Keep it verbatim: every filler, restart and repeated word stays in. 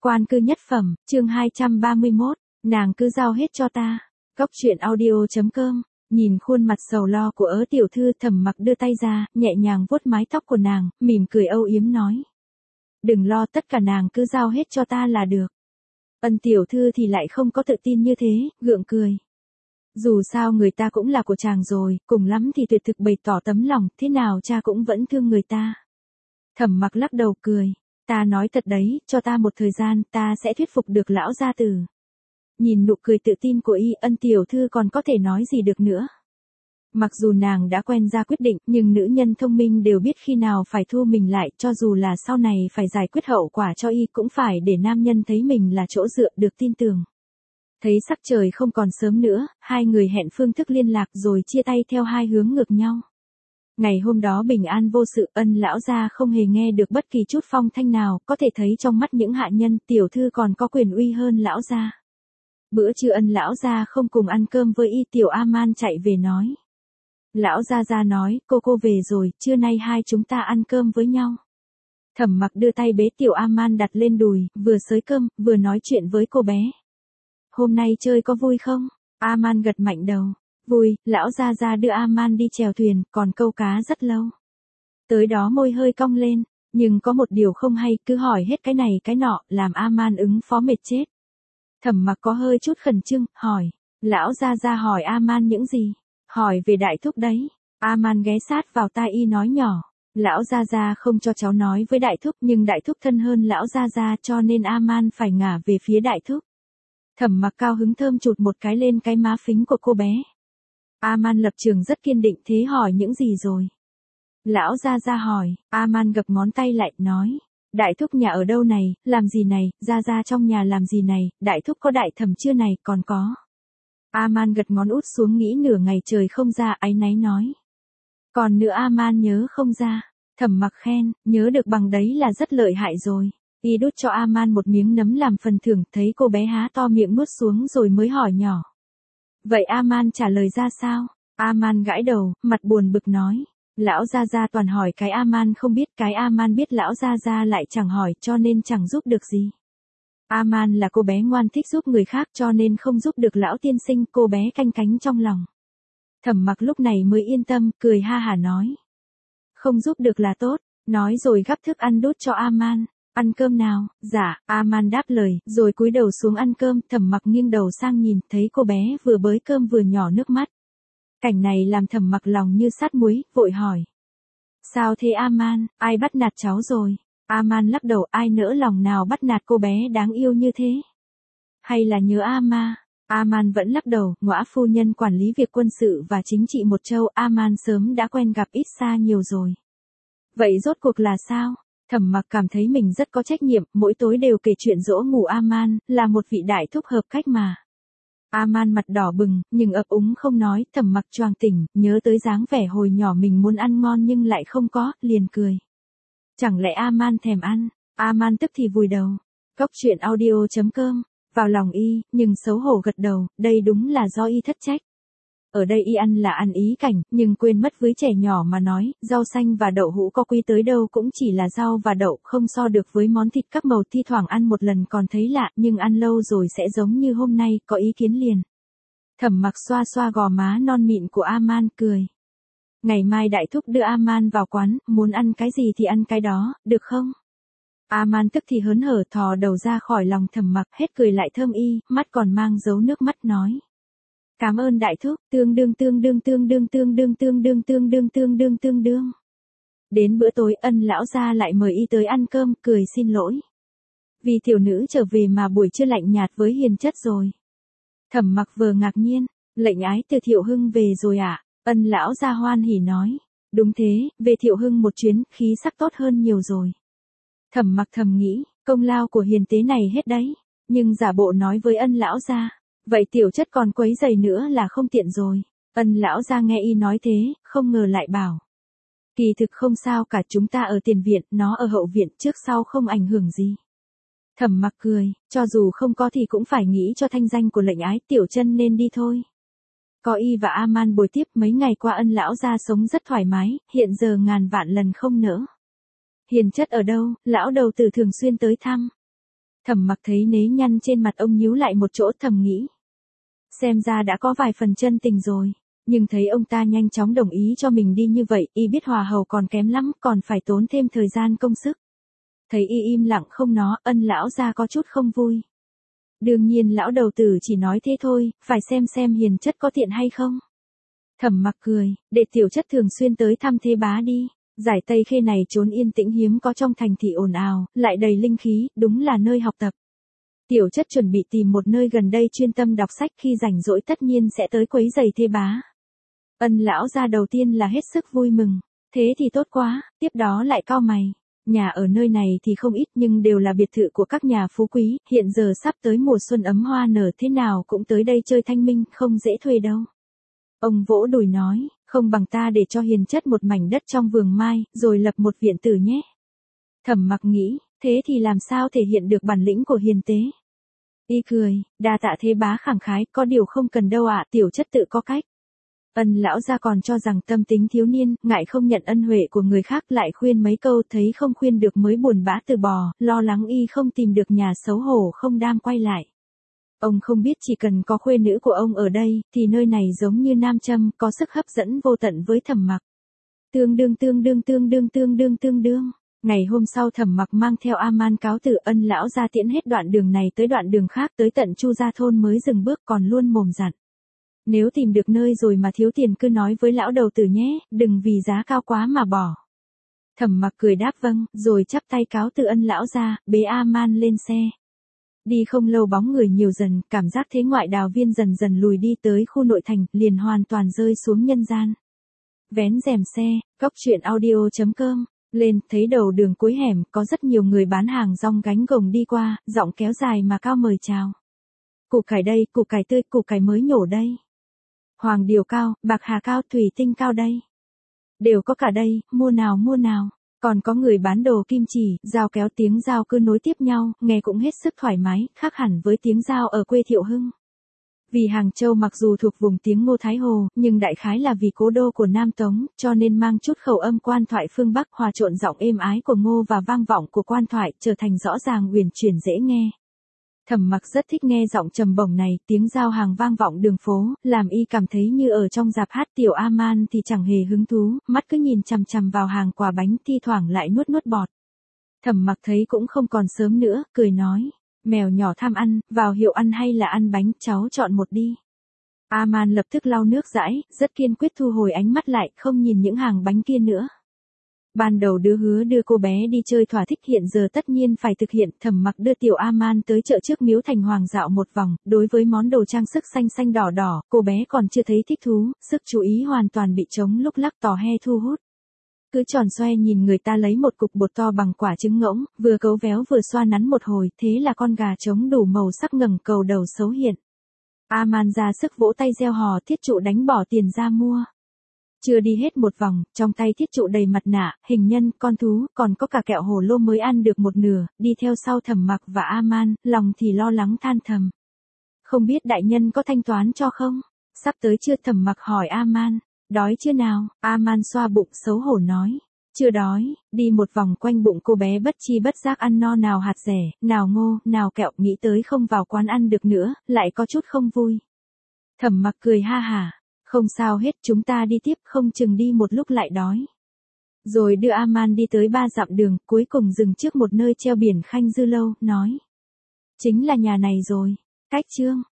Quan cư nhất phẩm, chương hai trăm ba mươi mốt, nàng cứ giao hết cho ta. Góc truyện audio chấm com, nhìn khuôn mặt sầu lo của ớ tiểu thư, Thẩm Mặc đưa tay ra, nhẹ nhàng vuốt mái tóc của nàng, mỉm cười âu yếm nói. Đừng lo, tất cả nàng cứ giao hết cho ta là được. Ân tiểu thư thì lại không có tự tin như thế, gượng cười. Dù sao người ta cũng là của chàng rồi, cùng lắm thì tuyệt thực bày tỏ tấm lòng, thế nào cha cũng vẫn thương người ta. Thẩm Mặc lắc đầu cười. Ta nói thật đấy, cho ta một thời gian, ta sẽ thuyết phục được lão gia tử. Nhìn nụ cười tự tin của y, Ân tiểu thư còn có thể nói gì được nữa. Mặc dù nàng đã quen ra quyết định, nhưng nữ nhân thông minh đều biết khi nào phải thu mình lại, cho dù là sau này phải giải quyết hậu quả cho y cũng phải để nam nhân thấy mình là chỗ dựa được tin tưởng. Thấy sắc trời không còn sớm nữa, hai người hẹn phương thức liên lạc rồi chia tay theo hai hướng ngược nhau. Ngày hôm đó bình an vô sự, Ân lão gia không hề nghe được bất kỳ chút phong thanh nào, có thể thấy trong mắt những hạ nhân, tiểu thư còn có quyền uy hơn lão gia. Bữa trưa Ân lão gia không cùng ăn cơm với y, tiểu A-man chạy về nói. Lão gia gia nói, cô cô về rồi, trưa nay hai chúng ta ăn cơm với nhau. Thẩm Mặc đưa tay bế tiểu A-man đặt lên đùi, vừa xới cơm, vừa nói chuyện với cô bé. Hôm nay chơi có vui không? A-man gật mạnh đầu. Vui, lão gia gia đưa A-man đi chèo thuyền, còn câu cá rất lâu. Tới đó môi hơi cong lên, nhưng có một điều không hay, cứ hỏi hết cái này cái nọ, làm A-man ứng phó mệt chết. Thẩm Mặc có hơi chút khẩn trương, hỏi. Lão gia gia hỏi A-man những gì? Hỏi về đại thúc đấy. A-man ghé sát vào tai y nói nhỏ. Lão gia gia không cho cháu nói với đại thúc, nhưng đại thúc thân hơn lão gia gia, cho nên A-man phải ngả về phía đại thúc. Thẩm Mặc cao hứng thơm chụt một cái lên cái má phính của cô bé. A-man lập trường rất kiên định, thế hỏi những gì rồi? Lão gia gia hỏi, A-man gập ngón tay lại, nói. Đại thúc nhà ở đâu này, làm gì này, gia gia trong nhà làm gì này, đại thúc có đại thẩm chưa này, còn có. A-man gật ngón út xuống nghĩ nửa ngày trời không ra, áy náy nói. Còn nữa A-man nhớ không ra. Thẩm Mặc khen, nhớ được bằng đấy là rất lợi hại rồi. Y đút cho A-man một miếng nấm làm phần thưởng, thấy cô bé há to miệng nuốt xuống rồi mới hỏi nhỏ. Vậy A-man trả lời ra sao? A-man gãi đầu, mặt buồn bực nói. Lão gia gia toàn hỏi cái A-man không biết, cái A-man biết lão gia gia lại chẳng hỏi, cho nên chẳng giúp được gì. A-man là cô bé ngoan thích giúp người khác, cho nên không giúp được lão tiên sinh, cô bé canh cánh trong lòng. Thẩm Mặc lúc này mới yên tâm, cười ha hả nói. Không giúp được là tốt, nói rồi gắp thức ăn đút cho A-man. Ăn cơm nào? Dạ, A-man đáp lời, rồi cúi đầu xuống ăn cơm. Thẩm Mặc nghiêng đầu sang nhìn, thấy cô bé vừa bới cơm vừa nhỏ nước mắt. Cảnh này làm Thẩm Mặc lòng như sát muối, vội hỏi. Sao thế A-man, ai bắt nạt cháu rồi? A-man lắc đầu, ai nỡ lòng nào bắt nạt cô bé đáng yêu như thế? Hay là nhớ A-ma? A-man vẫn lắc đầu, ngõa phu nhân quản lý việc quân sự và chính trị một châu, A-man sớm đã quen gặp ít xa nhiều rồi. Vậy rốt cuộc là sao? Thẩm Mặc cảm thấy mình rất có trách nhiệm, mỗi tối đều kể chuyện dỗ ngủ A-man, là một vị đại thúc hợp cách mà. A-man mặt đỏ bừng, nhưng ấp úng không nói. Thẩm Mặc choàng tỉnh, nhớ tới dáng vẻ hồi nhỏ mình muốn ăn ngon nhưng lại không có, liền cười. Chẳng lẽ A-man thèm ăn? A-man tức thì vùi đầu. Góc truyện audio chấm com, vào lòng y, nhưng xấu hổ gật đầu, đây đúng là do y thất trách. Ở đây y ăn là ăn ý cảnh, nhưng quên mất với trẻ nhỏ mà nói, rau xanh và đậu hũ có quý tới đâu cũng chỉ là rau và đậu, không so được với món thịt các màu. Thi thoảng ăn một lần còn thấy lạ, nhưng ăn lâu rồi sẽ giống như hôm nay, có ý kiến liền. Thẩm Mặc xoa xoa gò má non mịn của A-man, cười. Ngày mai đại thúc đưa A-man vào quán, muốn ăn cái gì thì ăn cái đó, được không? A-man tức thì hớn hở thò đầu ra khỏi lòng Thẩm Mặc, hết cười lại thơm y, mắt còn mang dấu nước mắt nói. Cảm ơn đại thúc, tương đương tương đương tương đương tương đương tương đương tương đương tương đương tương đương. Đến bữa tối, Ân lão gia lại mời y tới ăn cơm, cười xin lỗi. Vì tiểu nữ trở về mà buổi trưa lạnh nhạt với hiền chất rồi. Thẩm Mặc vừa ngạc nhiên, lệnh ái từ Thiệu Hưng về rồi ạ? À? Ân lão gia hoan hỉ nói. Đúng thế, về Thiệu Hưng một chuyến, khí sắc tốt hơn nhiều rồi. Thẩm Mặc thầm nghĩ, công lao của hiền tế này hết đấy, nhưng giả bộ nói với Ân lão gia. Vậy tiểu chất còn quấy giày nữa là không tiện rồi. Ân lão gia nghe y nói thế, không ngờ lại bảo. Kỳ thực không sao cả, chúng ta ở tiền viện, nó ở hậu viện, trước sau không ảnh hưởng gì. Thẩm Mặc cười, cho dù không có thì cũng phải nghĩ cho thanh danh của lệnh ái, tiểu chân nên đi thôi. Có y và A-man bồi tiếp, mấy ngày qua Ân lão gia sống rất thoải mái, hiện giờ ngàn vạn lần không nỡ. Hiền chất ở đâu, lão đầu tử thường xuyên tới thăm. Thẩm Mặc thấy nếp nhăn trên mặt ông nhíu lại một chỗ, thầm nghĩ. Xem ra đã có vài phần chân tình rồi. Nhưng thấy ông ta nhanh chóng đồng ý cho mình đi như vậy, y biết hòa hầu còn kém lắm, còn phải tốn thêm thời gian công sức. Thấy y im lặng không nói, Ân lão gia có chút không vui. Đương nhiên lão đầu tử chỉ nói thế thôi, phải xem xem hiền chất có tiện hay không. Thẩm Mặc cười, để tiểu chất thường xuyên tới thăm Thế Bá đi. Giải Tây Khê này trốn yên tĩnh hiếm có trong thành thị ồn ào, lại đầy linh khí, đúng là nơi học tập. Tiểu chất chuẩn bị tìm một nơi gần đây chuyên tâm đọc sách, khi rảnh rỗi tất nhiên sẽ tới quấy giày Thế Bá. Ân lão gia đầu tiên là hết sức vui mừng. Thế thì tốt quá, tiếp đó lại cau mày. Nhà ở nơi này thì không ít nhưng đều là biệt thự của các nhà phú quý, hiện giờ sắp tới mùa xuân ấm hoa nở, thế nào cũng tới đây chơi thanh minh, không dễ thuê đâu. Ông vỗ đùi nói, không bằng ta để cho hiền chất một mảnh đất trong vườn mai, rồi lập một viện tử nhé. Thẩm Mặc nghĩ, thế thì làm sao thể hiện được bản lĩnh của hiền tế. Y cười, đa tạ Thế Bá khẳng khái, có điều không cần đâu ạ, tiểu chất tự có cách. Ân lão gia còn cho rằng tâm tính thiếu niên, ngại không nhận ân huệ của người khác, lại khuyên mấy câu thấy không khuyên được mới buồn bã từ bỏ, lo lắng y không tìm được nhà, xấu hổ không đam quay lại. Ông không biết chỉ cần có khuê nữ của ông ở đây, thì nơi này giống như nam châm, có sức hấp dẫn vô tận với Thẩm Mặc. Tương đương tương đương tương đương tương đương tương đương. Ngày hôm sau Thẩm Mặc mang theo A-man cáo từ, Ân lão gia tiễn hết đoạn đường này tới đoạn đường khác, tới tận Chu gia thôn mới dừng bước, còn luôn mồm dặn. Nếu tìm được nơi rồi mà thiếu tiền cứ nói với lão đầu tử nhé, đừng vì giá cao quá mà bỏ. Thẩm Mặc cười đáp vâng, rồi chắp tay cáo từ Ân lão gia, bế A-man lên xe. Đi không lâu bóng người nhiều dần, cảm giác thế ngoại đào viên dần dần lùi đi tới khu nội thành, liền hoàn toàn rơi xuống nhân gian. Vén rèm xe, cóc truyện audio chấm com, lên, thấy đầu đường cuối hẻm, có rất nhiều người bán hàng rong gánh gồng đi qua, giọng kéo dài mà cao mời chào. Củ cải đây, củ cải tươi, củ cải mới nhổ đây. Hoàng điều cao, bạc hà cao, thủy tinh cao đây. Đều có cả đây, mua nào mua nào. Còn có người bán đồ kim chỉ, dao kéo, tiếng dao cứ nối tiếp nhau, nghe cũng hết sức thoải mái, khác hẳn với tiếng dao ở quê Thiệu Hưng. Vì Hàng Châu mặc dù thuộc vùng tiếng Ngô Thái Hồ, nhưng đại khái là vì cố đô của Nam Tống, cho nên mang chút khẩu âm quan thoại phương Bắc, hòa trộn giọng êm ái của Ngô và vang vọng của quan thoại, trở thành rõ ràng uyển chuyển dễ nghe. Thẩm Mặc rất thích nghe giọng trầm bổng này, tiếng giao hàng vang vọng đường phố, làm y cảm thấy như ở trong dạp hát. Tiểu A-man thì chẳng hề hứng thú, mắt cứ nhìn chằm chằm vào hàng quả bánh, thi thoảng lại nuốt nuốt bọt. Thẩm Mặc thấy cũng không còn sớm nữa, cười nói, mèo nhỏ tham ăn, vào hiệu ăn hay là ăn bánh, cháu chọn một đi. A-man lập tức lau nước dãi, rất kiên quyết thu hồi ánh mắt lại, không nhìn những hàng bánh kia nữa. Ban đầu đứa hứa đưa cô bé đi chơi thỏa thích, hiện giờ tất nhiên phải thực hiện. Thẩm Mặc đưa Tiểu A-man tới chợ trước miếu Thành Hoàng dạo một vòng, đối với món đồ trang sức xanh xanh đỏ đỏ, cô bé còn chưa thấy thích thú, sức chú ý hoàn toàn bị trống lúc lắc tò he thu hút. Cứ tròn xoe nhìn người ta lấy một cục bột to bằng quả trứng ngỗng, vừa cấu véo vừa xoa nắn một hồi, thế là con gà trống đủ màu sắc ngẩng cầu đầu xấu hiện. A-man ra sức vỗ tay reo hò, thiết trụ đánh bỏ tiền ra mua. Chưa đi hết một vòng, trong tay thiết trụ đầy mặt nạ, hình nhân, con thú, còn có cả kẹo hồ lô mới ăn được một nửa, đi theo sau Thẩm Mặc và A-man, lòng thì lo lắng than thầm. Không biết đại nhân có thanh toán cho không? Sắp tới chưa? Thẩm Mặc hỏi A-man. Đói chưa nào? A-man xoa bụng xấu hổ nói. Chưa đói. Đi một vòng quanh bụng cô bé bất chi bất giác ăn no nào hạt rẻ, nào ngô, nào kẹo, nghĩ tới không vào quán ăn được nữa, lại có chút không vui. Thẩm Mặc cười ha hả. Không sao hết, chúng ta đi tiếp, không chừng đi một lúc lại đói. Rồi đưa A-man đi tới ba dặm đường, cuối cùng dừng trước một nơi treo biển Khanh Dư Lâu, nói. Chính là nhà này rồi. Cách chương.